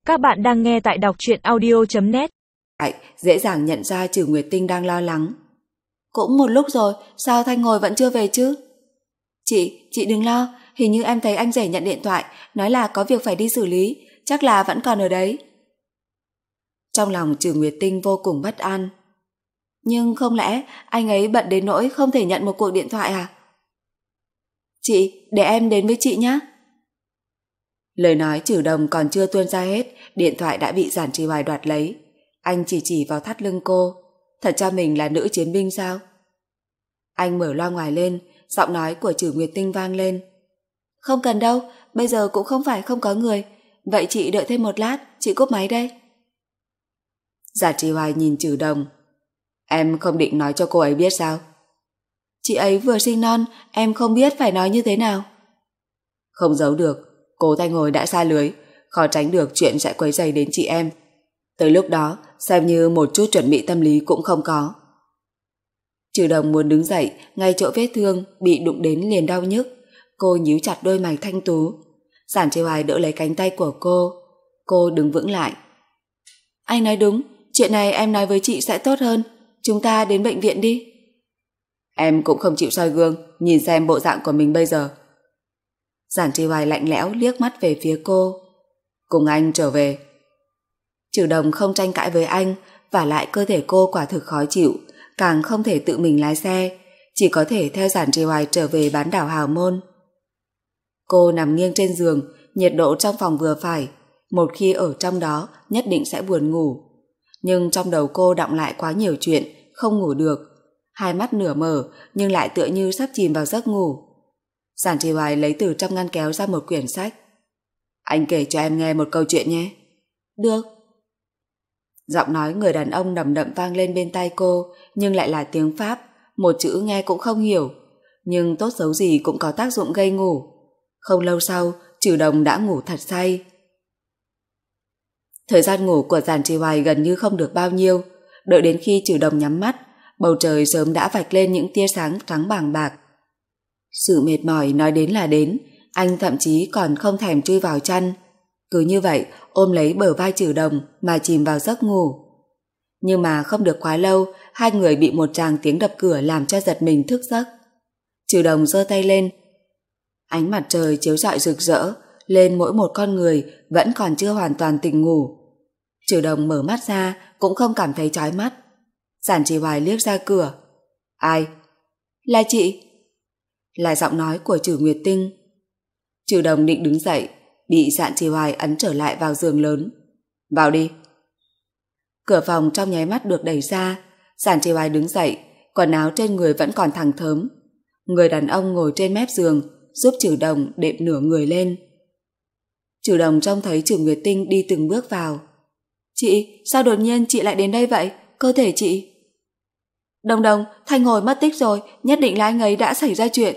Các bạn đang nghe tại đọc truyện audio.net. Dễ dàng nhận ra Trừ Nguyệt Tinh đang lo lắng. Cũng một lúc rồi, sao Thanh Ngồi vẫn chưa về chứ? Chị đừng lo, hình như em thấy anh rể nhận điện thoại, nói là có việc phải đi xử lý, chắc là vẫn còn ở đấy. Trong lòng Trừ Nguyệt Tinh vô cùng bất an. Nhưng không lẽ anh ấy bận đến nỗi không thể nhận một cuộc điện thoại à? Chị, để em đến với chị nhé. Lời nói Trừ Đồng còn chưa tuôn ra hết, điện thoại đã bị Giản Trì Hoài đoạt lấy. Anh chỉ vào thắt lưng cô. Thật cho mình là nữ chiến binh sao? Anh mở loa ngoài lên, giọng nói của Trừ Nguyệt Tinh vang lên. Không cần đâu, bây giờ cũng không phải không có người. Vậy chị đợi thêm một lát, chị cúp máy đây. Giản Trì Hoài nhìn Trừ Đồng. Em không định nói cho cô ấy biết sao? Chị ấy vừa sinh non, em không biết phải nói như thế nào. Không giấu được, cô Thanh Ngồi đã xa lưới, khó tránh được chuyện sẽ quấy rầy đến chị em. Tới lúc đó, xem như một chút chuẩn bị tâm lý cũng không có. Trừ Đồng muốn đứng dậy, ngay chỗ vết thương bị đụng đến liền đau nhức. Cô nhíu chặt đôi mày thanh tú. Giản Trì Hoài đỡ lấy cánh tay của cô. Cô đứng vững lại. Anh nói đúng, chuyện này em nói với chị sẽ tốt hơn. Chúng ta đến bệnh viện đi. Em cũng không chịu soi gương, nhìn xem bộ dạng của mình bây giờ. Giản Trì Hoài lạnh lẽo liếc mắt về phía cô. Cùng anh trở về. Trừ Đồng không tranh cãi với anh, vả lại cơ thể cô quả thực khó chịu, càng không thể tự mình lái xe, chỉ có thể theo Giản Trì Hoài trở về bán đảo Hào Môn. Cô nằm nghiêng trên giường, nhiệt độ trong phòng vừa phải, một khi ở trong đó nhất định sẽ buồn ngủ. Nhưng trong đầu cô đọng lại quá nhiều chuyện, không ngủ được. Hai mắt nửa mở nhưng lại tựa như sắp chìm vào giấc ngủ. Giản Trì Hoài lấy từ trong ngăn kéo ra một quyển sách. Anh kể cho em nghe một câu chuyện nhé. Được. Giọng nói người đàn ông đầm đậm vang lên bên tai cô, nhưng lại là tiếng Pháp, một chữ nghe cũng không hiểu, nhưng tốt xấu gì cũng có tác dụng gây ngủ. Không lâu sau, Trừ Đồng đã ngủ thật say. Thời gian ngủ của Giản Trì Hoài gần như không được bao nhiêu, đợi đến khi Trừ Đồng nhắm mắt, bầu trời sớm đã vạch lên những tia sáng trắng bàng bạc. Sự mệt mỏi nói đến là đến, anh thậm chí còn không thèm chui vào chăn. Cứ như vậy, ôm lấy bờ vai Trừ Đồng mà chìm vào giấc ngủ. Nhưng mà không được quá lâu, hai người bị một tràng tiếng đập cửa làm cho giật mình thức giấc. Trừ Đồng giơ tay lên. Ánh mặt trời chiếu rọi rực rỡ lên mỗi một con người vẫn còn chưa hoàn toàn tỉnh ngủ. Trừ Đồng mở mắt ra cũng không cảm thấy chói mắt. Giản Trì Hoài liếc ra cửa. Ai? Là chị. Là giọng nói của Trừ Nguyệt Tinh. Trừ Đồng định đứng dậy, bị Giản Trì Hoài ấn trở lại vào giường lớn. Vào đi. Cửa phòng trong nháy mắt được đẩy ra. Giản Trì Hoài đứng dậy, quần áo trên người vẫn còn thẳng thớm. Người đàn ông ngồi trên mép giường giúp Trừ Đồng đệm nửa người lên. Trừ Đồng trông thấy Trừ Nguyệt Tinh đi từng bước vào. Chị, sao đột nhiên chị lại đến đây vậy? Cơ thể chị... Đồng, Thanh Ngồi mất tích rồi, nhất định là anh ấy đã xảy ra chuyện.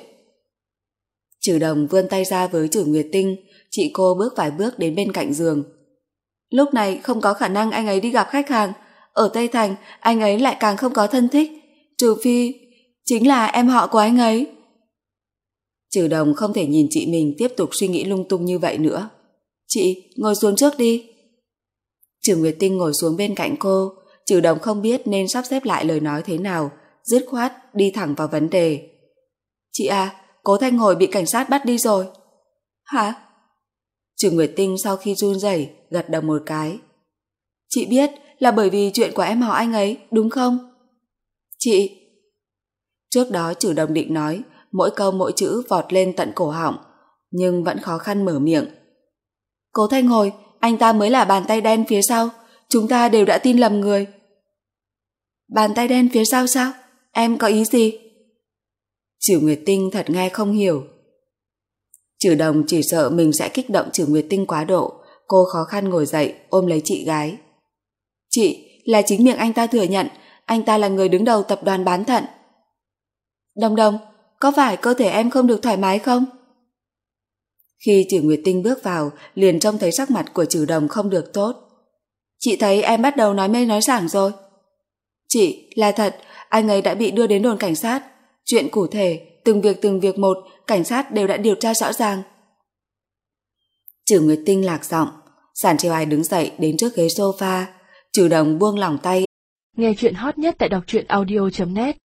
Trừ Đồng vươn tay ra với Trừ Nguyệt Tinh, chị cô bước vài bước đến bên cạnh giường. Lúc này không có khả năng anh ấy đi gặp khách hàng. Ở Tây Thành, anh ấy lại càng không có thân thích, trừ phi chính là em họ của anh ấy. Trừ Đồng không thể nhìn chị mình tiếp tục suy nghĩ lung tung như vậy nữa. Chị, ngồi xuống trước đi. Trừ Nguyệt Tinh ngồi xuống bên cạnh cô. Trừ Đồng không biết nên sắp xếp lại lời nói thế nào, dứt khoát đi thẳng vào vấn đề. Chị à, cố Thanh Ngồi bị cảnh sát bắt đi rồi. Hả? Trừ Nguyệt Tinh sau khi run rẩy gật đầu một cái. Chị biết là bởi vì chuyện của em họ anh ấy, đúng không? Chị... Trước đó Trừ Đồng định nói, mỗi câu mỗi chữ vọt lên tận cổ họng, nhưng vẫn khó khăn mở miệng. Cố Thanh Ngồi, anh ta mới là bàn tay đen phía sau, chúng ta đều đã tin lầm người. Bàn tay đen phía sau sao? Em có ý gì? Trừ Nguyệt Tinh thật nghe không hiểu. Trừ Đồng chỉ sợ mình sẽ kích động Trừ Nguyệt Tinh quá độ, cô khó khăn ngồi dậy ôm lấy chị gái. Chị, là chính miệng anh ta thừa nhận, anh ta là người đứng đầu tập đoàn bán thận. Đồng, có phải cơ thể em không được thoải mái không? Khi Trừ Nguyệt Tinh bước vào, liền trông thấy sắc mặt của Trừ Đồng không được tốt. Chị thấy em bắt đầu nói mê nói sảng rồi. Chị, là thật, anh ấy đã bị đưa đến đồn cảnh sát. Chuyện cụ thể, từng việc một, cảnh sát đều đã điều tra rõ ràng. Trừ Nguyệt Tinh lạc giọng, Sàn Chiêu Ai đứng dậy đến trước ghế sofa. Trừ Đồng buông lỏng tay. Nghe chuyện hot nhất tại đọc truyện audio.net